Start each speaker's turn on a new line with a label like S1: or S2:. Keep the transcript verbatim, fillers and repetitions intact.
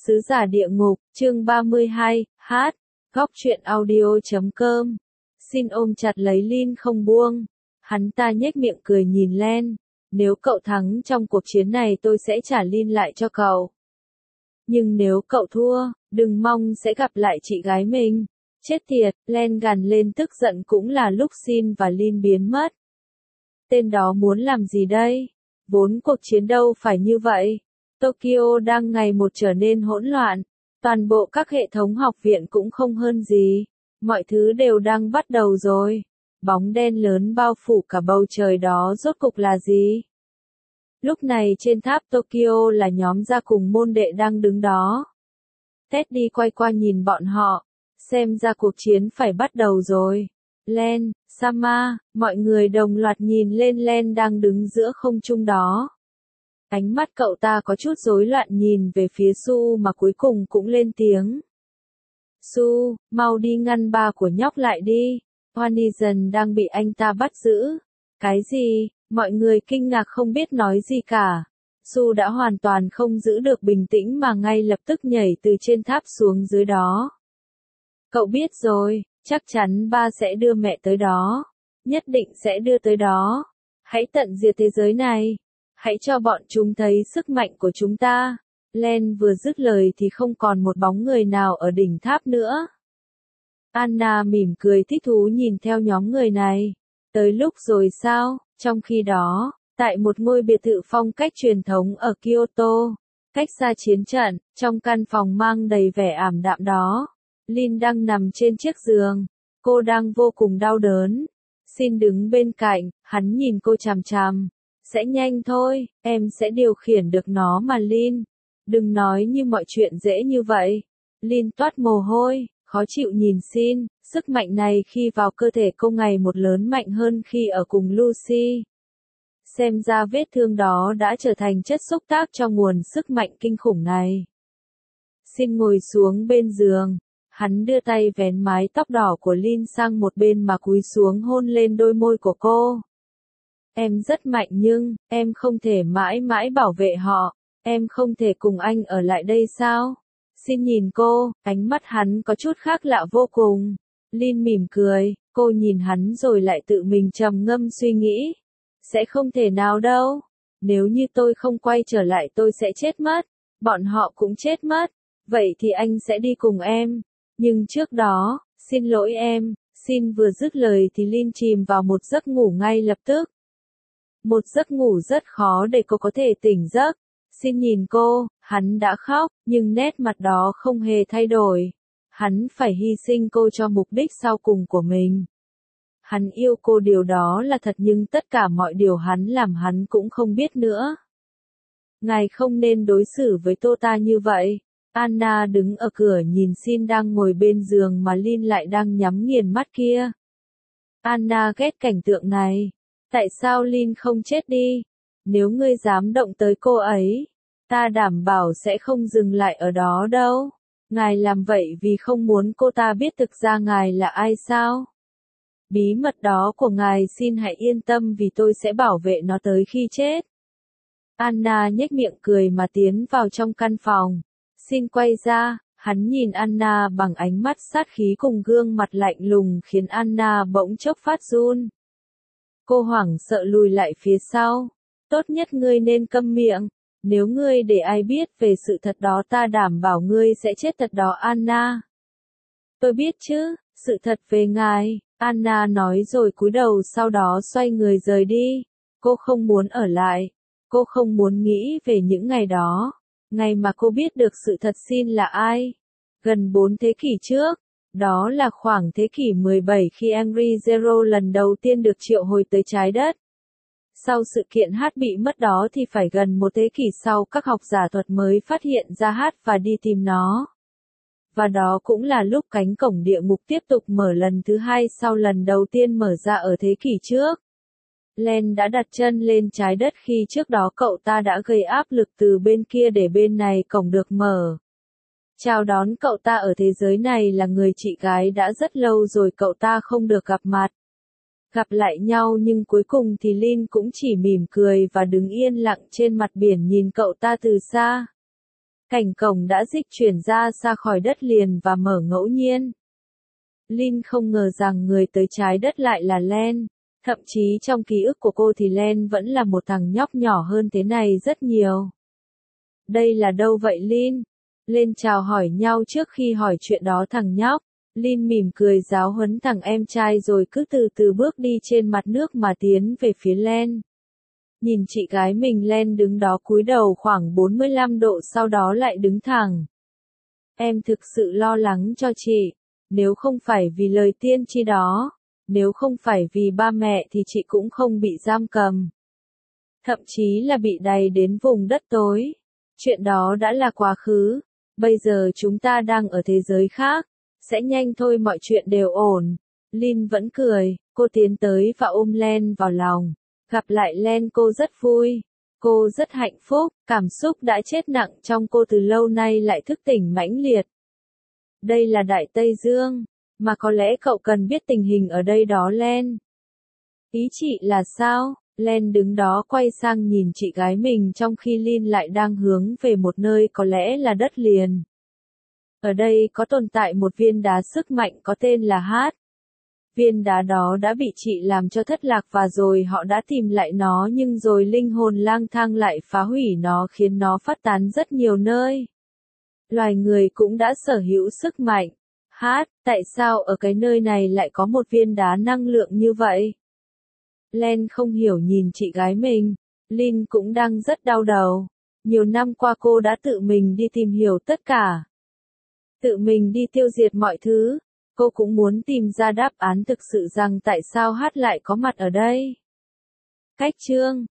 S1: Sứ giả địa ngục, chương ba mươi hai, hát, góc truyện audio chấm com. Xin ôm chặt lấy Lin không buông. Hắn ta nhếch miệng cười nhìn Len. Nếu cậu thắng trong cuộc chiến này tôi sẽ trả Lin lại cho cậu. Nhưng nếu cậu thua, đừng mong sẽ gặp lại chị gái mình. Chết tiệt, Len gằn lên tức giận cũng là lúc Sin và Lin biến mất. Tên đó muốn làm gì đây? Vốn cuộc chiến đâu phải như vậy. Tokyo đang ngày một trở nên hỗn loạn. Toàn bộ các hệ thống học viện cũng không hơn gì. Mọi thứ đều đang bắt đầu rồi. Bóng đen lớn bao phủ cả bầu trời đó rốt cục là gì? Lúc này trên tháp Tokyo là nhóm gia cùng môn đệ đang đứng đó. Teddy quay qua nhìn bọn họ. Xem ra cuộc chiến phải bắt đầu rồi. Len, Sama, mọi người đồng loạt nhìn lên Len đang đứng giữa không trung đó. Ánh mắt cậu ta có chút rối loạn nhìn về phía Su mà cuối cùng cũng lên tiếng. Su, mau đi ngăn ba của nhóc lại đi. Wanizan đang bị anh ta bắt giữ. Cái gì? Mọi người kinh ngạc không biết nói gì cả. Su đã hoàn toàn không giữ được bình tĩnh mà ngay lập tức nhảy từ trên tháp xuống dưới đó. Cậu biết rồi, chắc chắn ba sẽ đưa mẹ tới đó. Nhất định sẽ đưa tới đó. Hãy tận diệt thế giới này. Hãy cho bọn chúng thấy sức mạnh của chúng ta. Len vừa dứt lời thì không còn một bóng người nào ở đỉnh tháp nữa. Anna mỉm cười thích thú nhìn theo nhóm người này. Tới lúc rồi sao? Trong khi đó, tại một ngôi biệt thự phong cách truyền thống ở Kyoto, cách xa chiến trận, trong căn phòng mang đầy vẻ ảm đạm đó, Lin đang nằm trên chiếc giường. Cô đang vô cùng đau đớn. Xin đứng bên cạnh, hắn nhìn cô chằm chằm. Sẽ nhanh thôi, em sẽ điều khiển được nó mà Lin. Đừng nói như mọi chuyện dễ như vậy. Lin toát mồ hôi, khó chịu nhìn Sin. Sức mạnh này khi vào cơ thể cô ngày một lớn mạnh hơn khi ở cùng Lucy. Xem ra vết thương đó đã trở thành chất xúc tác cho nguồn sức mạnh kinh khủng này. Sin ngồi xuống bên giường. Hắn đưa tay vén mái tóc đỏ của Lin sang một bên mà cúi xuống hôn lên đôi môi của cô. Em rất mạnh nhưng, em không thể mãi mãi bảo vệ họ. Em không thể cùng anh ở lại đây sao? Xin nhìn cô, ánh mắt hắn có chút khác lạ vô cùng. Lin mỉm cười, cô nhìn hắn rồi lại tự mình trầm ngâm suy nghĩ. Sẽ không thể nào đâu. Nếu như tôi không quay trở lại tôi sẽ chết mất. Bọn họ cũng chết mất. Vậy thì anh sẽ đi cùng em. Nhưng trước đó, xin lỗi em. Xin vừa dứt lời thì Lin chìm vào một giấc ngủ ngay lập tức. Một giấc ngủ rất khó để cô có thể tỉnh giấc. Xin nhìn cô, hắn đã khóc, nhưng nét mặt đó không hề thay đổi. Hắn phải hy sinh cô cho mục đích sau cùng của mình. Hắn yêu cô điều đó là thật nhưng tất cả mọi điều hắn làm hắn cũng không biết nữa. Ngài không nên đối xử với tô ta như vậy. Anna đứng ở cửa nhìn Sin đang ngồi bên giường mà Lin lại đang nhắm nghiền mắt kia. Anna ghét cảnh tượng này. Tại sao Lin không chết đi? Nếu ngươi dám động tới cô ấy, ta đảm bảo sẽ không dừng lại ở đó đâu. Ngài làm vậy vì không muốn cô ta biết thực ra ngài là ai sao? Bí mật đó của ngài xin hãy yên tâm vì tôi sẽ bảo vệ nó tới khi chết. Anna nhếch miệng cười mà tiến vào trong căn phòng. Xin quay ra, hắn nhìn Anna bằng ánh mắt sát khí cùng gương mặt lạnh lùng khiến Anna bỗng chốc phát run. Cô hoảng sợ lùi lại phía sau. Tốt nhất ngươi nên câm miệng. Nếu ngươi để ai biết về sự thật đó ta đảm bảo ngươi sẽ chết thật đó Anna. Tôi biết chứ, sự thật về ngài. Anna nói rồi cúi đầu sau đó xoay người rời đi. Cô không muốn ở lại. Cô không muốn nghĩ về những ngày đó. Ngày mà cô biết được sự thật Sin là ai. Gần bốn thế kỷ trước. Đó là khoảng thế kỷ mười bảy khi Angry Zero lần đầu tiên được triệu hồi tới trái đất. Sau sự kiện hát bị mất đó thì phải gần một thế kỷ sau các học giả thuật mới phát hiện ra hát và đi tìm nó. Và đó cũng là lúc cánh cổng địa ngục tiếp tục mở lần thứ hai sau lần đầu tiên mở ra ở thế kỷ trước. Len đã đặt chân lên trái đất khi trước đó cậu ta đã gây áp lực từ bên kia để bên này cổng được mở. Chào đón cậu ta ở thế giới này là người chị gái đã rất lâu rồi cậu ta không được gặp mặt. Gặp lại nhau nhưng cuối cùng thì Lin cũng chỉ mỉm cười và đứng yên lặng trên mặt biển nhìn cậu ta từ xa. Cảnh cổng đã dịch chuyển ra xa khỏi đất liền và mở ngẫu nhiên. Lin không ngờ rằng người tới trái đất lại là Len. Thậm chí trong ký ức của cô thì Len vẫn là một thằng nhóc nhỏ hơn thế này rất nhiều. Đây là đâu vậy Lin? Lên chào hỏi nhau trước khi hỏi chuyện đó thằng nhóc. Lin mỉm cười giáo huấn thằng em trai rồi cứ từ từ bước đi trên mặt nước mà tiến về phía Len. Nhìn chị gái mình Len đứng đó cúi đầu khoảng bốn mươi lăm độ sau đó lại đứng thẳng. Em thực sự lo lắng cho chị. Nếu không phải vì lời tiên tri đó, nếu không phải vì ba mẹ thì chị cũng không bị giam cầm. Thậm chí là bị đày đến vùng đất tối. Chuyện đó đã là quá khứ. Bây giờ chúng ta đang ở thế giới khác. Sẽ nhanh thôi mọi chuyện đều ổn. Lin vẫn cười, cô tiến tới và ôm Len vào lòng. Gặp lại Len cô rất vui. Cô rất hạnh phúc, cảm xúc đã chết nặng trong cô từ lâu nay lại thức tỉnh mãnh liệt. Đây là Đại Tây Dương, mà có lẽ cậu cần biết tình hình ở đây đó Len. Ý chị là sao? Len đứng đó quay sang nhìn chị gái mình trong khi Lin lại đang hướng về một nơi có lẽ là đất liền. Ở đây có tồn tại một viên đá sức mạnh có tên là Hát. Viên đá đó đã bị chị làm cho thất lạc và rồi họ đã tìm lại nó nhưng rồi linh hồn lang thang lại phá hủy nó khiến nó phát tán rất nhiều nơi. Loài người cũng đã sở hữu sức mạnh. Hát, tại sao ở cái nơi này lại có một viên đá năng lượng như vậy? Len không hiểu nhìn chị gái mình. Lin cũng đang rất đau đầu. Nhiều năm qua cô đã tự mình đi tìm hiểu tất cả. Tự mình đi tiêu diệt mọi thứ. Cô cũng muốn tìm ra đáp án thực sự rằng tại sao Hát lại có mặt ở đây. Cách chương